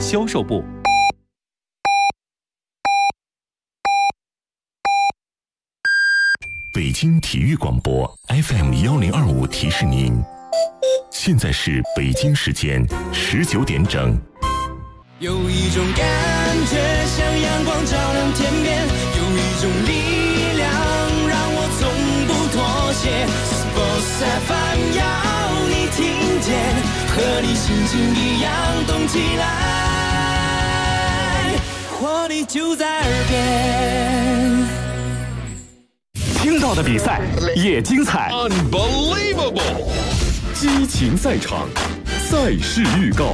销售部。 北京体育广播 FM1025提示您，现在是北京时间19点整。 有一种感觉像阳光照亮天边，有一种力量让我从不妥协。Sports FM 要你听见，和你心情一样动起来，活力就在耳边。 听到的比赛也精彩 Unbelievable 激情赛场，赛事预告。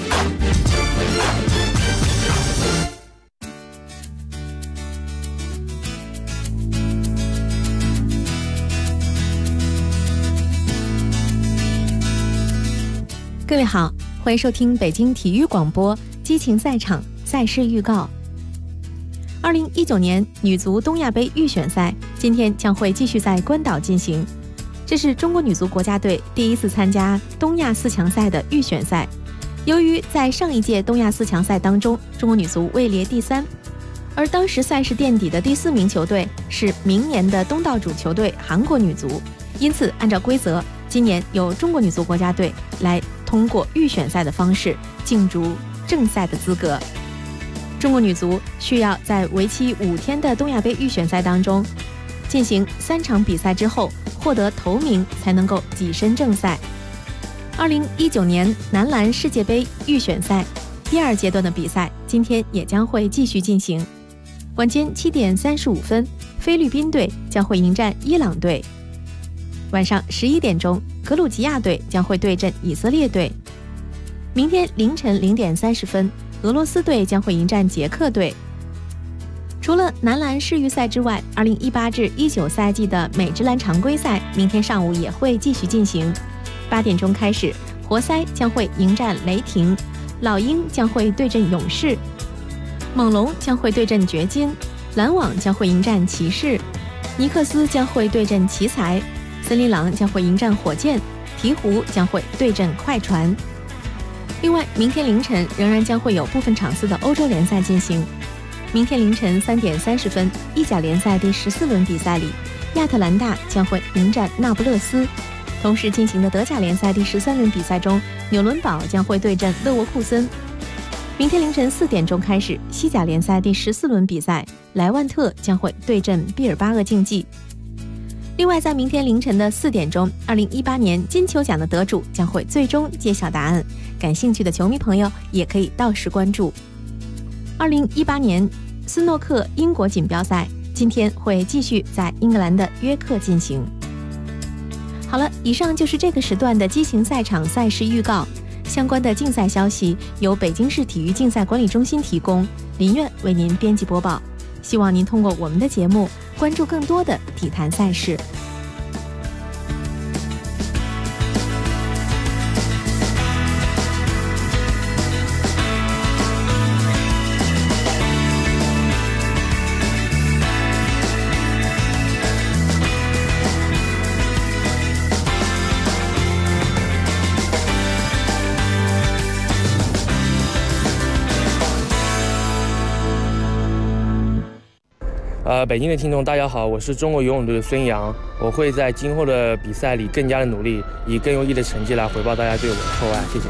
各位好，欢迎收听北京体育广播激情赛场赛事预告。2019年女足东亚杯预选赛今天将会继续在关岛进行，这是中国女足国家队第一次参加东亚四强赛的预选赛。由于在上一届东亚四强赛当中，中国女足位列第3，而当时赛事垫底的第4名球队是明年的东道主球队韩国女足，因此按照规则，今年由中国女足国家队来通过预选赛的方式竞逐正赛的资格。中国女足需要在为期5天的东亚杯预选赛当中进行3场比赛之后，获得头名才能够跻身正赛。2019年男篮世界杯预选赛第2阶段的比赛今天也将会继续进行。晚间7点35分，菲律宾队将会迎战伊朗队。晚上11点钟，格鲁吉亚队将会对阵以色列队。明天凌晨0点30分，俄罗斯队将会迎战捷克队。除了男篮世预赛之外，2018至19赛季的美职篮常规赛明天上午也会继续进行。8点钟开始，活塞将会迎战雷霆，老鹰将会对阵勇士，猛龙将会对阵掘金，篮网将会迎战骑士，尼克斯将会对阵奇才，森林狼将会迎战火箭，鹈鹕将会对阵快船。另外，明天凌晨仍然将会有部分场次的欧洲联赛进行。明天凌晨3点30分，意甲联赛第14轮比赛里，亚特兰大将会迎战那不勒斯。同时进行的德甲联赛第13轮比赛中，纽伦堡将会对阵勒沃库森。明天凌晨4点钟开始，西甲联赛第14轮比赛，莱万特将会对阵毕尔巴鄂竞技。另外，在明天凌晨的4点钟，2018年金球奖的得主将会最终揭晓答案，感兴趣的球迷朋友也可以到时关注。2018年斯诺克英国锦标赛今天会继续在英格兰的约克进行。好了，以上就是这个时段的激情赛场赛事预告。相关的竞赛消息由北京市体育竞赛管理中心提供，林苑为您编辑播报。希望您通过我们的节目关注更多的体坛赛事。 北京的听众大家好，我是中国游泳队的孙杨，我会在今后的比赛里更加的努力，以更优异的成绩来回报大家对我的厚爱，谢谢。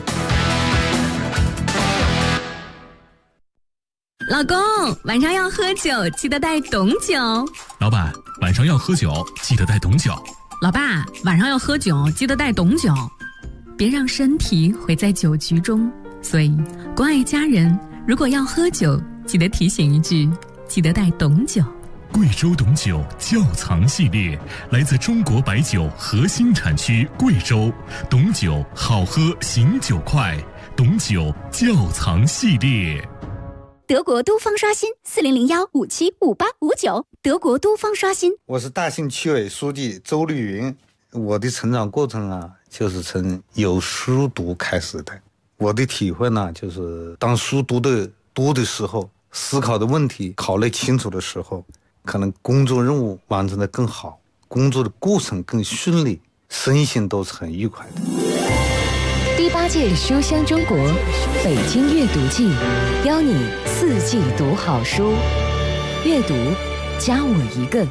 老公，晚上要喝酒，记得带董酒。 老板，晚上要喝酒，记得带董酒。 老爸，晚上要喝酒，记得带董酒。别让身体毁在酒局中，所以关爱家人，如果要喝酒，记得提醒一句，记得带董酒。 贵州董酒窖藏系列，来自中国白酒核心产区贵州，董酒好喝醒酒快，董酒窖藏系列。 德国都方刷新4001575859，德国都方刷新。 我是大兴区委书记周丽云。我的成长过程啊，就是从有书读开始的。我的体会呢，就是当书读的多的时候，思考的问题考虑清楚的时候，可能工作任务完成的更好，工作的过程更顺利，身心都是很愉快的。 第8 花界书香中国，北京阅读季，邀你四季读好书，阅读加我一个。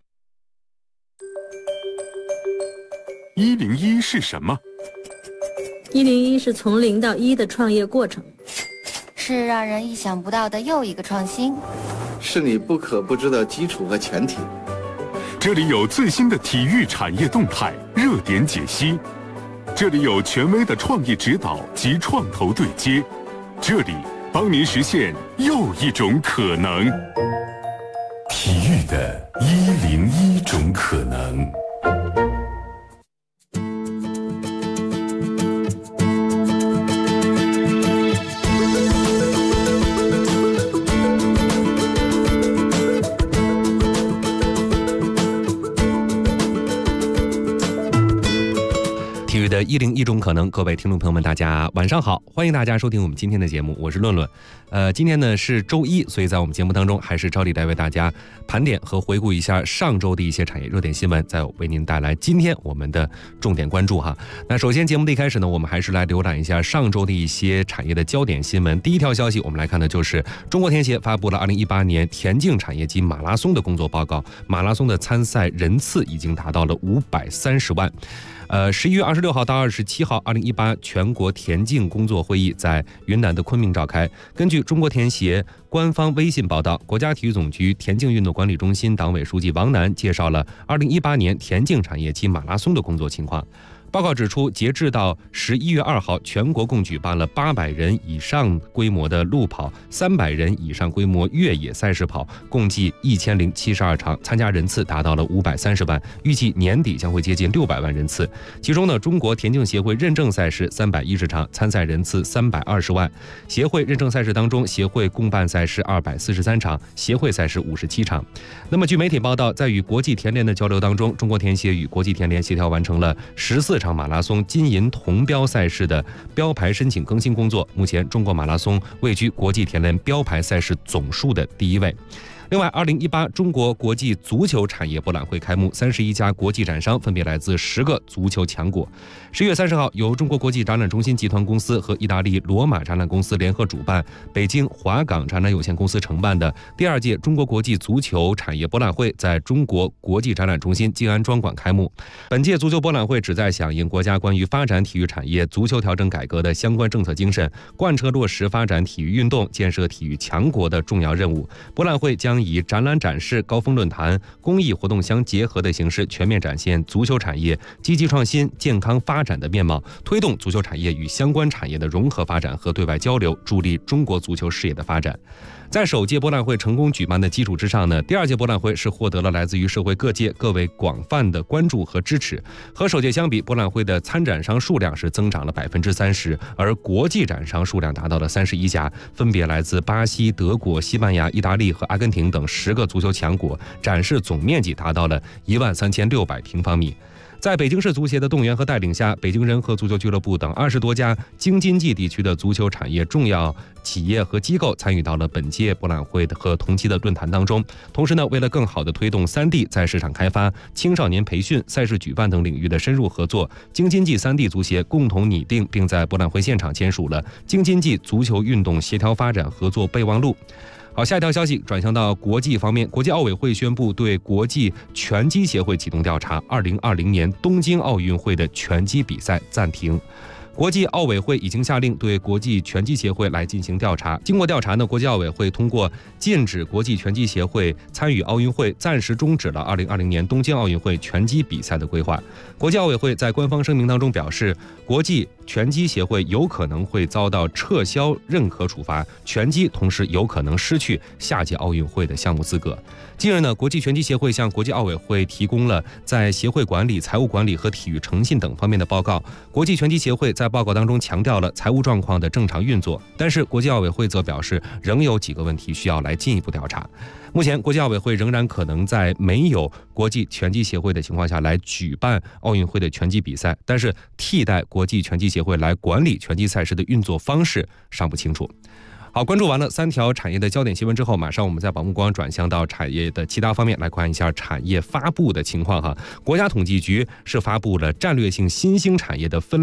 101是什么 ？101是从0到1的创业过程， 是让人意想不到的又一个创新， 是你不可不知的基础和前提。 这里有最新的体育产业动态、热点解析，这里有权威的创意指导及创投对接，这里帮您实现又一种可能。体育的101种可能。 的101种可能，各位听众朋友们，大家晚上好，欢迎大家收听我们今天的节目，我是论论。今天呢是周一，所以在我们节目当中还是照例来为大家盘点和回顾一下上周的一些产业热点新闻，再为您带来今天我们的重点关注哈。那首先节目的一开始呢，我们还是来浏览一下上周的一些产业的焦点新闻。第一条消息，我们来看的就是中国田协发布了2018年田径产业及马拉松的工作报告，马拉松的参赛人次已经达到了530万。11月26号到27号，2018全国田径工作会议在云南的昆明召开。根据中国田协官方微信报道，国家体育总局田径运动管理中心党委书记王楠介绍了2018年田径产业及马拉松的工作情况。报告指出，截至到11月2号，全国共举办了800人以上规模的路跑、300人以上规模越野赛事跑，共计1072场，参加人次达到了530万，预计年底将会接近600万人次。其中呢，中国田径协会认证赛事310场，参赛人次320万。协会认证赛事当中，协会共办赛事243场，协会赛事57场。那么，据媒体报道，在与国际田联的交流当中，中国田协与国际田联协调完成了14场马拉松金银铜标赛事的标牌申请更新工作。目前，中国马拉松位居国际田联标牌赛事总数的第1位。另外，2018中国国际足球产业博览会开幕，31家国际展商分别来自10个足球强国。10月30号，由中国国际展览中心集团公司和意大利罗马展览公司联合主办，北京华港展览有限公司承办的第2届中国国际足球产业博览会在中国国际展览中心静安庄馆开幕。本届足球博览会旨在响应国家关于发展体育产业、足球调整改革的相关政策精神，贯彻落实发展体育运动、建设体育强国的重要任务。博览会将以展览展示、高峰论坛、公益活动相结合的形式，全面展现足球产业积极创新、健康发展的面貌，推动足球产业与相关产业的融合发展和对外交流，助力中国足球事业的发展。在首届博览会成功举办的基础之上呢，第2届博览会是获得了来自于社会各界更为广泛的关注和支持。和首届相比，博览会的参展商数量是增长了30%，而国际展商数量达到了31家，分别来自巴西、德国、西班牙、意大利和阿根廷等10个足球强国，展示总面积达到了13600平方米。在北京市足协的动员和带领下，北京人和足球俱乐部等20多家京津冀地区的足球产业重要企业和机构参与到了本届博览会和同期的论坛当中。同时呢，为了更好地推动3地在市场开发、青少年培训、赛事举办等领域的深入合作，京津冀3地足协共同拟定并在博览会现场签署了《京津冀足球运动协调发展合作备忘录》。好，下一条消息转向到国际方面，国际奥委会宣布对国际拳击协会启动调查，2020年东京奥运会的拳击比赛暂停。国际奥委会已经下令对国际拳击协会来进行调查。经过调查呢，国际奥委会通过禁止国际拳击协会参与奥运会，暂时终止了2020年东京奥运会拳击比赛的规划。国际奥委会在官方声明当中表示，国际拳击协会有可能会遭到撤销认可处罚，拳击同时有可能失去下届奥运会的项目资格。近日呢，国际拳击协会向国际奥委会提供了在协会管理、财务管理和体育诚信等方面的报告。国际拳击协会在报告当中强调了财务状况的正常运作，但是国际奥委会则表示仍有几个问题需要来进一步调查。目前，国际奥委会仍然可能在没有国际拳击协会的情况下来举办奥运会的拳击比赛，但是替代国际拳击协会来管理拳击赛事的运作方式尚不清楚。好，关注完了3条产业的焦点新闻之后，马上我们再把目光转向到产业的其他方面，来看一下产业发布的情况哈。国家统计局是发布了战略性新兴产业的分类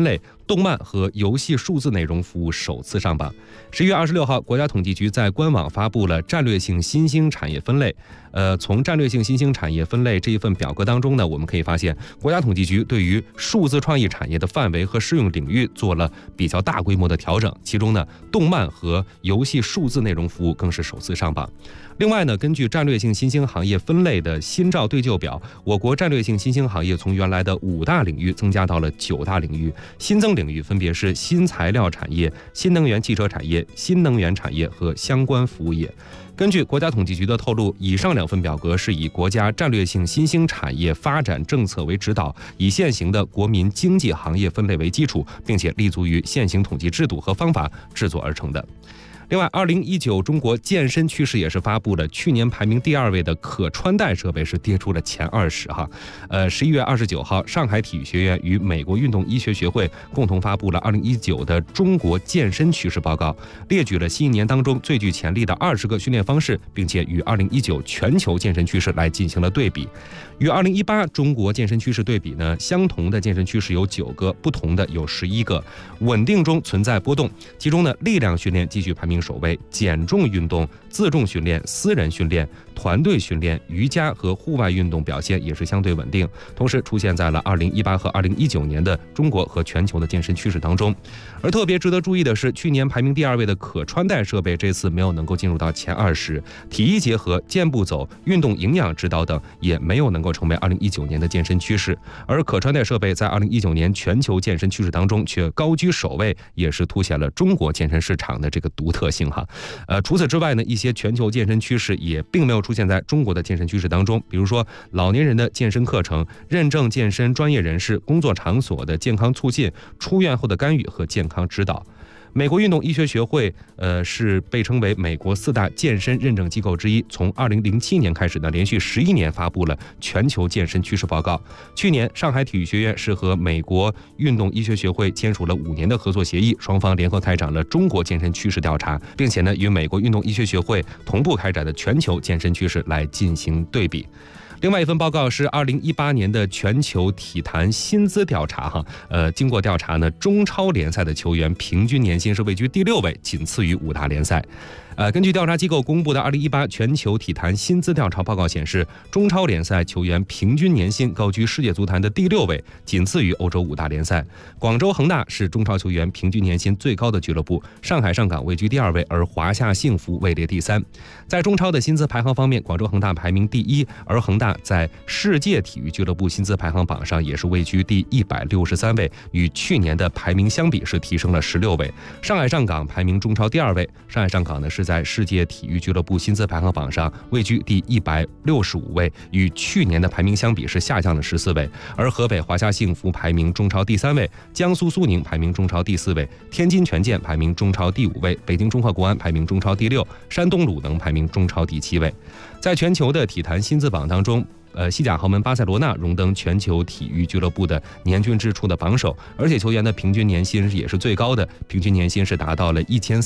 动漫和游戏数字内容服务首次上榜。11月26号，国家统计局在官网发布了战略性新兴产业分类。从战略性新兴产业分类这一份表格当中呢，我们可以发现，国家统计局对于数字创意产业的范围和适用领域做了比较大规模的调整。其中呢，动漫和游戏数字内容服务更是首次上榜。另外呢，根据战略性新兴行业分类的新照对旧表，我国战略性新兴行业从原来的5大领域增加到了9大领域，新增领域分别是新材料产业、新能源汽车产业、新能源产业和相关服务业。根据国家统计局的透露，以上2份表格是以国家战略性新兴产业发展政策为指导，以现行的国民经济行业分类为基础，并且立足于现行统计制度和方法制作而成的。另外，2019中国健身趋势也是发布了，去年排名第2位的可穿戴设备是跌出了前20哈。11月29号，上海体育学院与美国运动医学学会共同发布了2019的中国健身趋势报告，列举了新一年当中最具潜力的20个训练方式，并且与2019全球健身趋势来进行了对比。与2018中国健身趋势对比呢，相同的健身趋势有9个，不同的有11个，稳定中存在波动。其中呢，力量训练继续排名首位，减重运动、自重训练、私人训练、团队训练、瑜伽和户外运动表现也是相对稳定，同时出现在了2018和2019年的中国和全球的健身趋势当中。而特别值得注意的是，去年排名第2位的可穿戴设备这次没有能够进入到前20，体育结合、健步走、运动营养指导等也没有能够成为2019年的健身趋势。而可穿戴设备在2019年全球健身趋势当中却高居首位，也是凸显了中国健身市场的这个独特性哈。除此之外呢，一些全球健身趋势也并没有出现在中国的健身趋势当中，比如说老年人的健身课程、认证健身专业人士工作场所的健康促进、出院后的干预和健康指导。美国运动医学学会是被称为美国4大健身认证机构之一，从2007年开始呢，连续11年发布了全球健身趋势报告。去年，上海体育学院是和美国运动医学学会签署了5年的合作协议，双方联合开展了中国健身趋势调查，并且呢，与美国运动医学学会同步开展的全球健身趋势来进行对比。另外一份报告是2018年的全球体坛薪资调查哈，经过调查呢，中超联赛的球员平均年薪是位居第6位，仅次于5大联赛。根据调查机构公布的2018全球体坛薪资调查报告显示，中超联赛球员平均年薪高居世界足坛的第6位，仅次于欧洲5大联赛。广州恒大是中超球员平均年薪最高的俱乐部，上海上港位居第2位，而华夏幸福位列第3。在中超的薪资排行方面，广州恒大排名第1，而恒大在世界体育俱乐部薪资排行榜上也是位居第163位，与去年的排名相比是提升了16位。上海上港排名中超第2位，上海上港呢是在世界体育俱乐部薪资排行榜上位居第165位，与去年的排名相比是下降了14位。而河北华夏幸福排名中超第3位，江苏苏宁排名中超第4位，天津权健排名中超第5位，北京中赫国安排名中超第6，山东鲁能排名中超第7位。在全球的体坛薪资榜当中，西甲豪门巴塞罗那荣登全球体育俱乐部的年均支出的榜首，而且球员的平均年薪也是最高的，平均年薪是达到了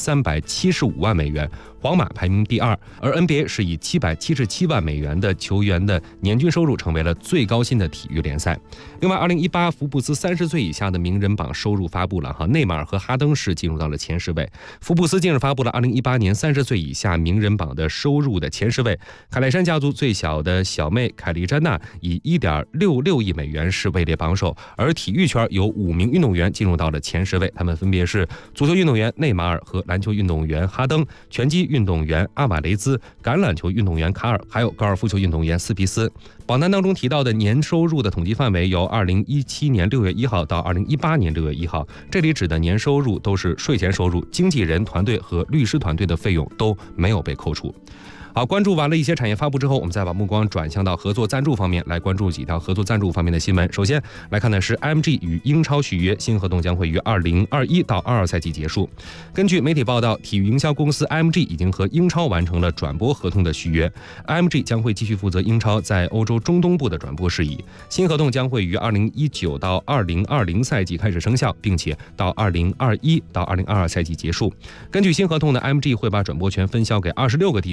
1375万美元，皇马排名第2，而 NBA 是以777万美元的球员的年均收入成为了最高薪的体育联赛。另外，2018福布斯30岁以下的名人榜收入发布了内马尔和哈登是进入到了前10位。福布斯近日发布了2018年30岁以下名人榜的收入的前10位，凯莱山家族最小的小妹凯莉詹娜以1.66亿美元是位列榜首，而体育圈有5名运动员进入到了前10位，他们分别是足球运动员内马尔和篮球运动员哈登、拳击运动员阿瓦雷兹、橄榄球运动员卡尔，还有高尔夫球运动员斯皮斯。榜单当中提到的年收入的统计范围由2017年6月1号到2018年6月1号，这里指的年收入都是税前收入，经纪人团队和律师团队的费用都没有被扣除。好，关注完了一些产业发布之后，我们再把目光转向到合作赞助方面，来关注几条合作赞助方面的新闻。首先来看的是 IMG 与英超续约，新合同将会于2021到22赛季结束。根据媒体报道，体育营销公司 IMG 已经和英超完成了转播合同的续约， IMG 将会继续负责英超在欧洲中东部的转播事宜。新合同将会于2019到2020赛季开始生效，并且到2021到2022赛季结束。根据新合同呢， IMG 会把转播权分销给26个地区的转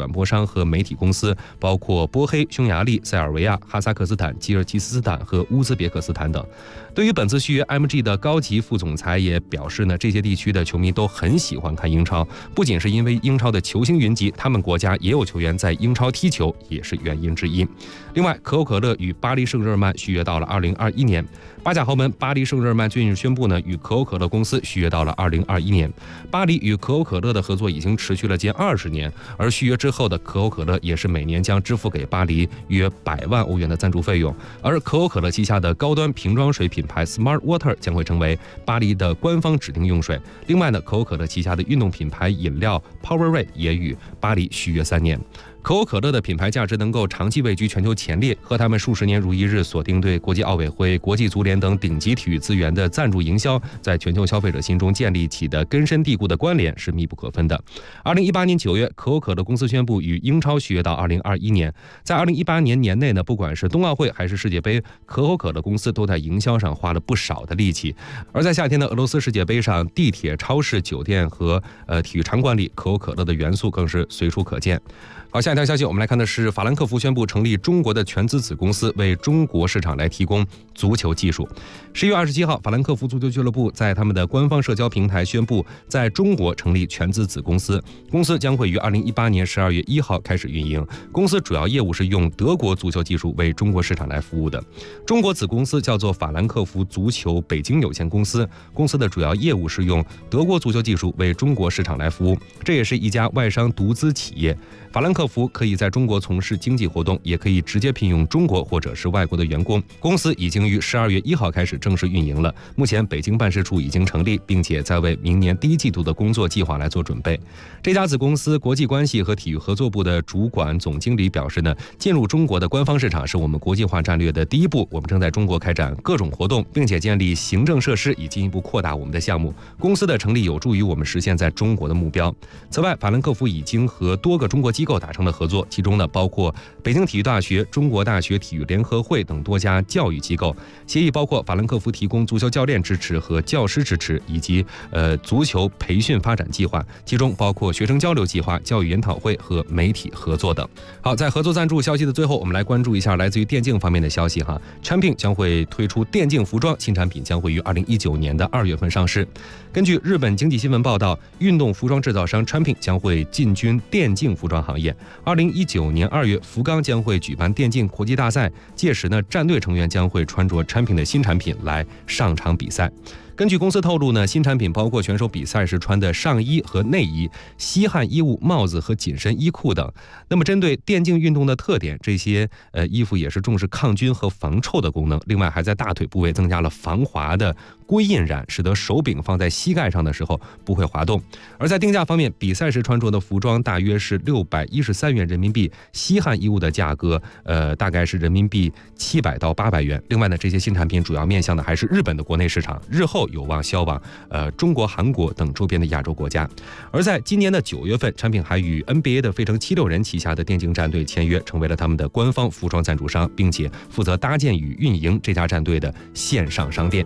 转播商和媒体公司，包括波黑、匈牙利、塞尔维亚、哈萨克斯坦、吉尔吉斯斯坦和乌兹别克斯坦等。对于本次续约 ，MG 的高级副总裁也表示呢，这些地区的球迷都很喜欢看英超，不仅是因为英超的球星云集，他们国家也有球员在英超踢球，也是原因之一。另外，可口可乐与巴黎圣日耳曼续约到了2021年。巴甲豪门巴黎圣日耳曼最近宣布呢，与可口可乐公司续约到了2021年。巴黎与可口可乐的合作已经持续了近20年，而续约之后的可口可乐也是每年将支付给巴黎约100万欧元的赞助费用。而可口可乐旗下的高端瓶装水品牌 Smart Water 将会成为巴黎的官方指定用水。另外呢，可口可乐旗下的运动品牌饮料 Powerade 也与巴黎续约3年。可口可乐的品牌价值能够长期位居全球前列，和他们数十年如一日锁定对国际奥委会、国际足联等顶级体育资源的赞助营销，在全球消费者心中建立起的根深蒂固的关联是密不可分的。2018年9月，可口可乐公司宣布与英超续约到2021年。在2018年年内呢，不管是冬奥会还是世界杯，可口可乐公司都在营销上花了不少的力气。而在夏天的俄罗斯世界杯上，地铁、超市、酒店和体育场馆里，可口可乐的元素更是随处可见。好，下一条消息，我们来看的是法兰克福宣布成立中国的全资子公司，为中国市场来提供足球技术。10月27号，法兰克福足球俱乐部在他们的官方社交平台宣布，在中国成立全资子公司，公司将会于2018年12月1号开始运营。公司主要业务是用德国足球技术为中国市场来服务的。中国子公司叫做法兰克福足球北京有限公司，公司的主要业务是用德国足球技术为中国市场来服务，这也是一家外商独资企业。法兰克福可以在中国从事经济活动，也可以直接聘用中国或者是外国的员工。公司已经于12月1号开始正式运营了，目前北京办事处已经成立，并且在为明年第1季度的工作计划来做准备。这家子公司国际关系和体育合作部的主管总经理表示呢，进入中国的官方市场是我们国际化战略的第一步，我们正在中国开展各种活动，并且建立行政设施，以进一步扩大我们的项目。公司的成立有助于我们实现在中国的目标。此外，法兰克福已经和多个中国机构达成了合作，其中呢包括北京体育大学、中国大学体育联合会等多家教育机构。协议包括法兰克福提供足球教练支持和教师支持，以及足球培训发展计划，其中包括学生交流计划、教育研讨会和媒体合作等。好，在合作赞助消息的最后，我们来关注一下来自于电竞方面的消息哈。Champion 将会推出电竞服装新产品，将会于2019年的2月份上市。根据日本经济新闻报道，运动服装制造商 Champion 将会进军电竞服装行业。2019年2月，福冈将会举办电竞国际大赛，届时呢，战队成员将会穿着Champion的新产品来上场比赛。根据公司透露呢，新产品包括选手比赛时穿的上衣和内衣、吸汗衣物、帽子和紧身衣裤等。那么针对电竞运动的特点，这些衣服也是重视抗菌和防臭的功能，另外还在大腿部位增加了防滑的硅印染，使得手柄放在膝盖上的时候不会滑动。而在定价方面，比赛时穿着的服装大约是613元人民币，吸汗衣物的价格大概是人民币700到800元。另外呢，这些新产品主要面向的还是日本的国内市场，日后有望销往中国、韩国等周边的亚洲国家。而在今年的9月份，产品还与 NBA 的费城76人旗下的电竞战队签约，成为了他们的官方服装赞助商，并且负责搭建与运营这家战队的线上商店。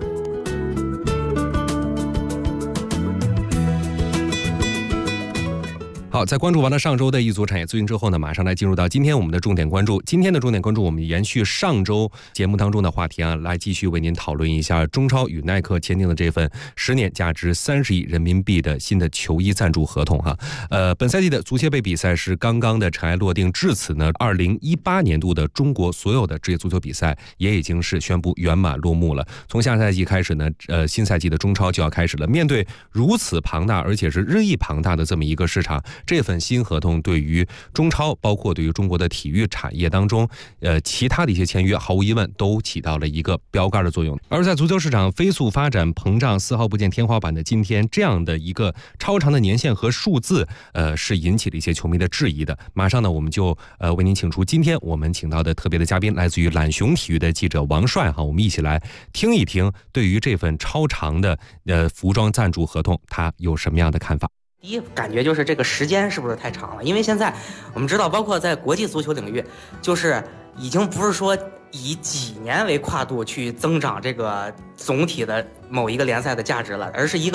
好，在关注完了上周的一组产业资讯之后呢，马上来进入到今天我们的重点关注。今天的重点关注，我们延续上周节目当中的话题啊，来继续为您讨论一下中超与耐克签订的这份10年价值30亿人民币的新的球衣赞助合同哈。本赛季的足协杯比赛是刚刚的尘埃落定，至此呢，2018年度的中国所有的职业足球比赛也已经是宣布圆满落幕了。从下赛季开始呢，新赛季的中超就要开始了。面对如此庞大而且是日益庞大的这么一个市场，这份新合同对于中超，包括对于中国的体育产业当中，其他的一些签约，毫无疑问都起到了一个标杆的作用。而在足球市场飞速发展、膨胀、丝毫不见天花板的今天，这样的一个超长的年限和数字，是引起了一些球迷的质疑的。马上呢，我们就为您请出今天我们请到的特别的嘉宾，来自于懒熊体育的记者王帅哈，我们一起来听一听对于这份超长的服装赞助合同，他有什么样的看法。 第一感觉就是这个时间是不是太长了？因为现在我们知道，包括在国际足球领域，就是已经不是说以几年为跨度去增长这个总体的某一个联赛的价值了，而是一个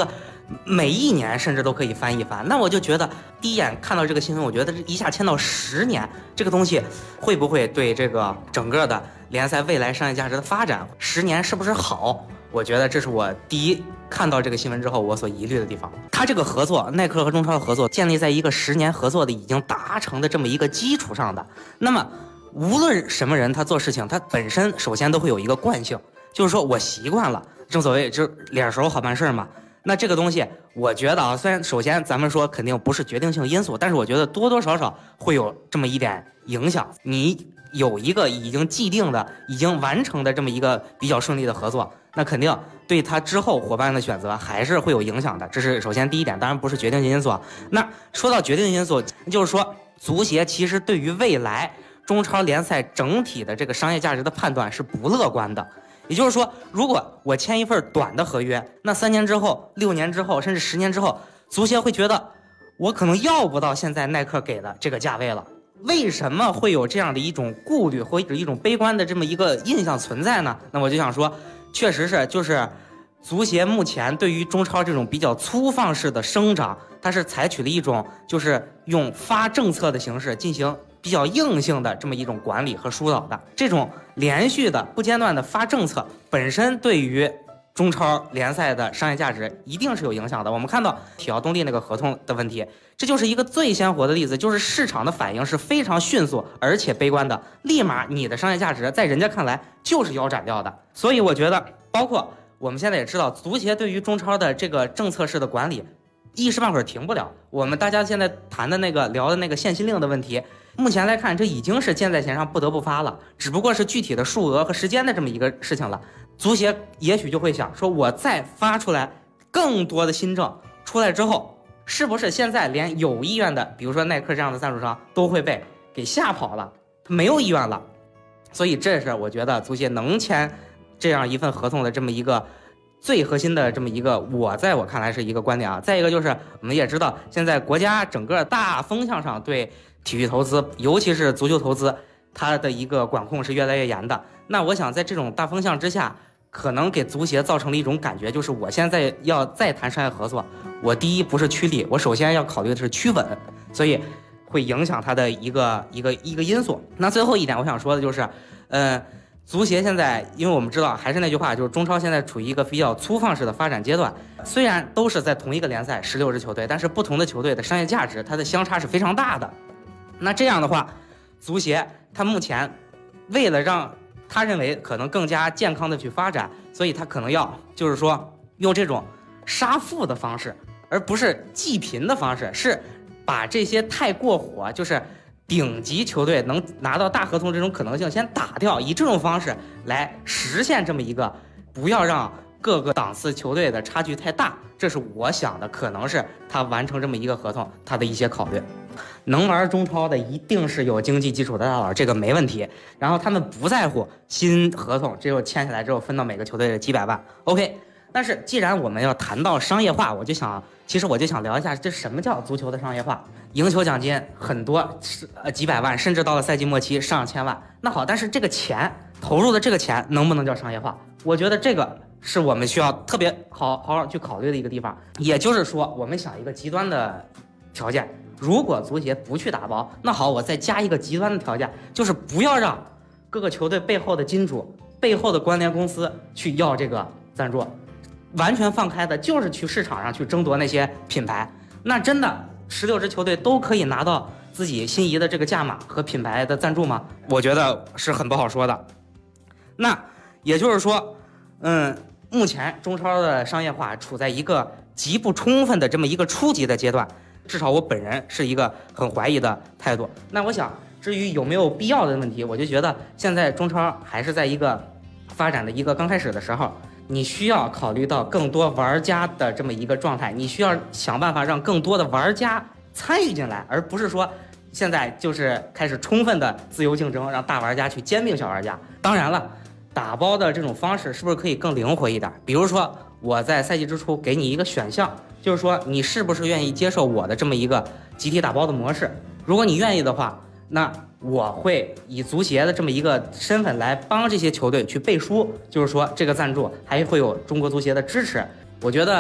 每一年甚至都可以翻一翻。那我就觉得第一眼看到这个新闻，我觉得一下签到10年，这个东西会不会对这个整个的联赛未来商业价值的发展10年是不是好？我觉得这是我第一看到这个新闻之后我所疑虑的地方。他这个合作，耐克和中超的合作建立在一个10年合作的已经达成的这么一个基础上的。那么无论什么人他做事情，他本身首先都会有一个惯性，就是说我习惯了，正所谓就脸熟好办事嘛。那这个东西我觉得啊，虽然首先咱们说肯定不是决定性因素，但是我觉得多多少少会有这么一点影响。你有一个已经既定的已经完成的这么一个比较顺利的合作，那肯定对他之后伙伴的选择还是会有影响的，这是首先第一点，当然不是决定性因素。那说到决定性因素，就是说足协其实对于未来中超联赛整体的这个商业价值的判断是不乐观的。也就是说，如果我签一份短的合约，那3年之后、6年之后，甚至10年之后，足协会觉得我可能要不到现在耐克给的这个价位了。为什么会有这样的一种顾虑或者一种悲观的这么一个印象存在呢？那我就想说，确实是就是足协目前对于中超这种比较粗放式的生长，它是采取了一种就是用发政策的形式进行比较硬性的这么一种管理和疏导的。这种连续的不间断的发政策本身对于中超联赛的商业价值一定是有影响的。我们看到体奥东丽那个合同的问题，这就是一个最鲜活的例子，就是市场的反应是非常迅速而且悲观的，立马你的商业价值在人家看来就是腰斩掉的。所以我觉得包括我们现在也知道，足协对于中超的这个政策式的管理一时半会儿停不了。我们大家现在谈的那个聊的那个限薪令的问题，目前来看这已经是箭在弦上不得不发了，只不过是具体的数额和时间的这么一个事情了。足协也许就会想说，我再发出来更多的新政出来之后，是不是现在连有意愿的比如说耐克这样的赞助商都会被给吓跑了，他没有意愿了。所以这是我觉得足协能签这样一份合同的这么一个最核心的这么一个，在我看来是一个观点啊。再一个就是我们也知道，现在国家整个大风向上对体育投资，尤其是足球投资，它的一个管控是越来越严的。那我想在这种大风向之下，可能给足协造成了一种感觉，就是我现在要再谈商业合作，我第一不是趋利，我首先要考虑的是趋稳，所以会影响它的一个因素。那最后一点我想说的就是，足协现在，因为我们知道还是那句话，就是中超现在处于一个比较粗放式的发展阶段，虽然都是在同一个联赛16支球队，但是不同的球队的商业价值它的相差是非常大的。那这样的话，足协它目前为了让他认为可能更加健康的去发展，所以他可能要就是说用这种杀富的方式，而不是济贫的方式，是把这些太过火就是顶级球队能拿到大合同这种可能性先打掉，以这种方式来实现这么一个不要让各个档次球队的差距太大。这是我想的，可能是他完成这么一个合同他的一些考虑。能玩中超的一定是有经济基础的大佬，这个没问题。然后他们不在乎新合同，只有签下来之后分到每个球队的几百万 OK。 但是既然我们要谈到商业化，我就想聊一下这什么叫足球的商业化。赢球奖金很多，几百万，甚至到了赛季末期上千万。那好，但是这个钱投入的这个钱能不能叫商业化？我觉得这个是我们需要特别好去考虑的一个地方。也就是说，我们想一个极端的条件，如果足协不去打包，那好，我再加一个极端的条件，就是不要让各个球队背后的金主、背后的关联公司去要这个赞助，完全放开的就是去市场上去争夺那些品牌。那真的16支球队都可以拿到自己心仪的这个价码和品牌的赞助吗？我觉得是很不好说的。那也就是说，目前中超的商业化处在一个极不充分的这么一个初级的阶段，至少我本人是一个很怀疑的态度。那我想，至于有没有必要的问题，我就觉得现在中超还是在一个发展的一个刚开始的时候，你需要考虑到更多玩家的这么一个状态，你需要想办法让更多的玩家参与进来，而不是说现在就是开始充分的自由竞争，让大玩家去兼并小玩家。当然了，打包的这种方式是不是可以更灵活一点？比如说我在赛季之初给你一个选项，就是说你是不是愿意接受我的这么一个集体打包的模式？如果你愿意的话，那我会以足协的这么一个身份来帮这些球队去背书，就是说这个赞助还会有中国足协的支持。我觉得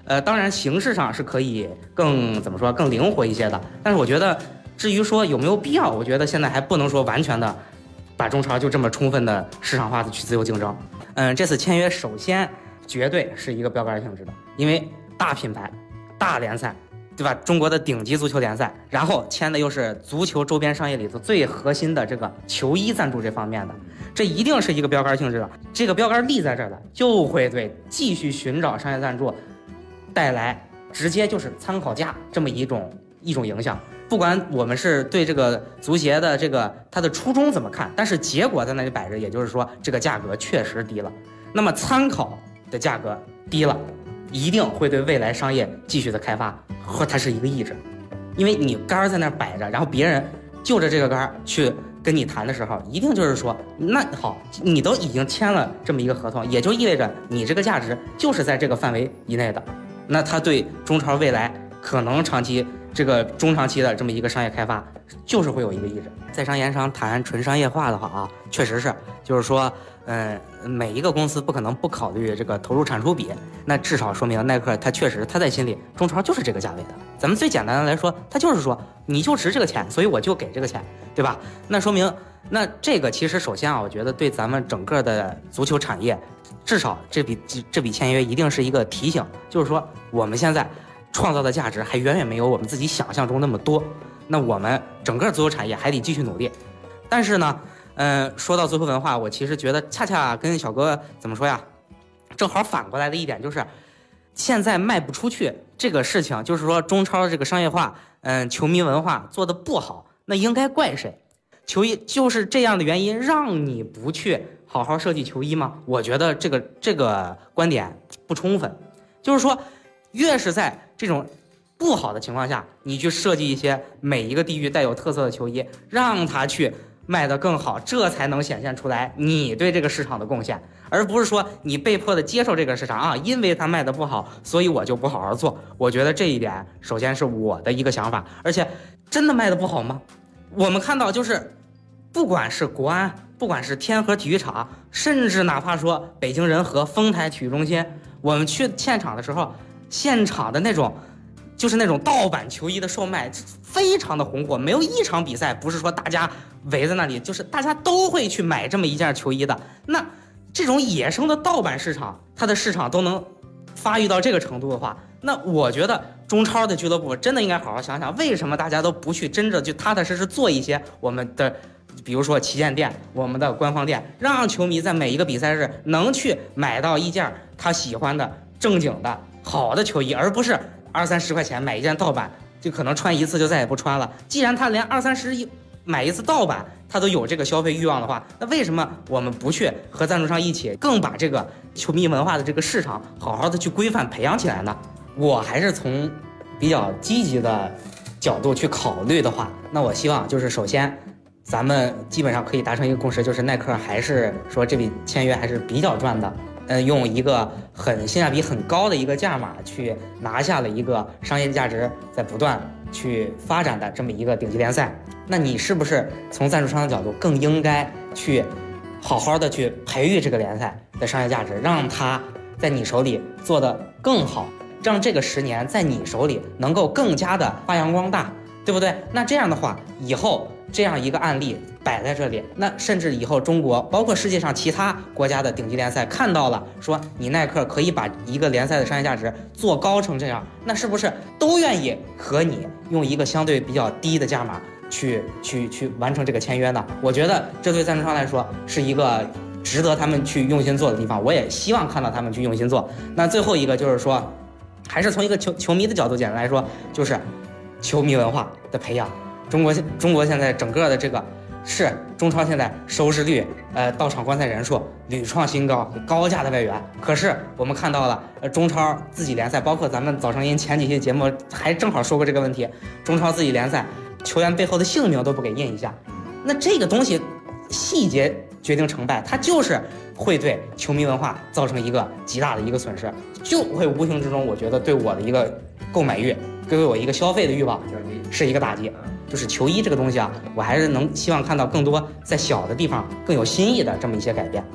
当然形式上是可以更怎么说更灵活一些的，但是我觉得至于说有没有必要，我觉得现在还不能说完全的把中超就这么充分的市场化的去自由竞争。这次签约首先绝对是一个标杆性质的，因为大品牌、大联赛，对吧？中国的顶级足球联赛，然后签的又是足球周边商业里头最核心的这个球衣赞助这方面的，这一定是一个标杆性质的。这个标杆立在这儿的，就会对继续寻找商业赞助带来直接就是参考价这么一种影响。不管我们是对这个足协的这个它的初衷怎么看，但是结果在那里摆着，也就是说这个价格确实低了。那么参考的价格低了，一定会对未来商业继续的开发和它是一个抑制。因为你杆在那摆着，然后别人就着这个杆去跟你谈的时候，一定就是说，那好，你都已经签了这么一个合同，也就意味着你这个价值就是在这个范围以内的，那它对中超未来可能长期这个中长期的这么一个商业开发就是会有一个抑制。在商言商谈纯商业化的话啊，确实是就是说每一个公司不可能不考虑这个投入产出比，那至少说明耐克它确实它在心里中超就是这个价位的。咱们最简单的来说，它就是说你就值这个钱，所以我就给这个钱，对吧？那说明那这个其实首先啊，我觉得对咱们整个的足球产业，至少这笔签约一定是一个提醒，就是说我们现在创造的价值还远远没有我们自己想象中那么多，那我们整个足球产业还得继续努力。但是呢说到足球文化，我其实觉得恰恰跟小哥怎么说呀，正好反过来的一点就是，现在卖不出去这个事情，就是说中超这个商业化，球迷文化做得不好，那应该怪谁？球衣就是这样的原因让你不去好好设计球衣吗？我觉得这个观点不充分，就是说，越是在这种不好的情况下，你去设计一些每一个地域带有特色的球衣，让它去卖得更好，这才能显现出来你对这个市场的贡献，而不是说你被迫的接受这个市场啊，因为它卖得不好，所以我就不好好做。我觉得这一点首先是我的一个想法，而且真的卖得不好吗？我们看到就是不管是国安，不管是天河体育场，甚至哪怕说北京人和丰台体育中心，我们去现场的时候，现场的那种就是那种盗版球衣的售卖非常的红火，没有一场比赛不是说大家围在那里，就是大家都会去买这么一件球衣的。那这种野生的盗版市场，它的市场都能发育到这个程度的话，那我觉得中超的俱乐部真的应该好好想想，为什么大家都不去真正就踏踏实实做一些我们的比如说旗舰店，我们的官方店，让球迷在每一个比赛日能去买到一件他喜欢的正经的好的球衣，而不是20-30块钱买一件盗版，就可能穿一次就再也不穿了。既然他连20-30买一次盗版他都有这个消费欲望的话，那为什么我们不去和赞助商一起更把这个球迷文化的这个市场好好的去规范培养起来呢？我还是从比较积极的角度去考虑的话，那我希望就是首先咱们基本上可以达成一个共识，就是耐克还是说这笔签约还是比较赚的，用一个性价比很高的一个价码去拿下了一个商业价值在不断去发展的这么一个顶级联赛。那你是不是从赞助商的角度更应该去好好的去培育这个联赛的商业价值，让它在你手里做得更好，让这个10年在你手里能够更加的发扬光大，对不对？那这样的话，以后这样一个案例摆在这里，那甚至以后中国包括世界上其他国家的顶级联赛看到了，说你耐克可以把一个联赛的商业价值做高成这样，那是不是都愿意和你用一个相对比较低的价码去完成这个签约呢？我觉得这对赞助商来说是一个值得他们去用心做的地方，我也希望看到他们去用心做。那最后一个就是说，还是从一个球迷的角度简单来说，就是球迷文化的培养。中国现在整个的这个是中超现在收视率，到场观赛人数屡创新高，高价的外援。可是我们看到了，中超自己联赛，包括咱们早上音前几期节目还正好说过这个问题，中超自己联赛球员背后的姓名都不给印一下，那这个东西细节决定成败，它就是会对球迷文化造成一个极大的一个损失，就会无形之中，我觉得对我的一个购买欲，对我一个消费的欲望是一个打击。就是球衣这个东西啊，我还是能希望看到更多在小的地方更有新意的这么一些改变。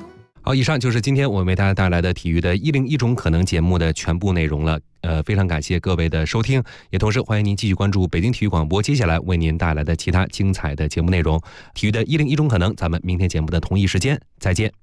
好，以上就是今天我们为大家带来的体育的101种可能节目的全部内容了。非常感谢各位的收听，也同时欢迎您继续关注北京体育广播接下来为您带来的其他精彩的节目内容。体育的101种可能，咱们明天节目的同一时间再见。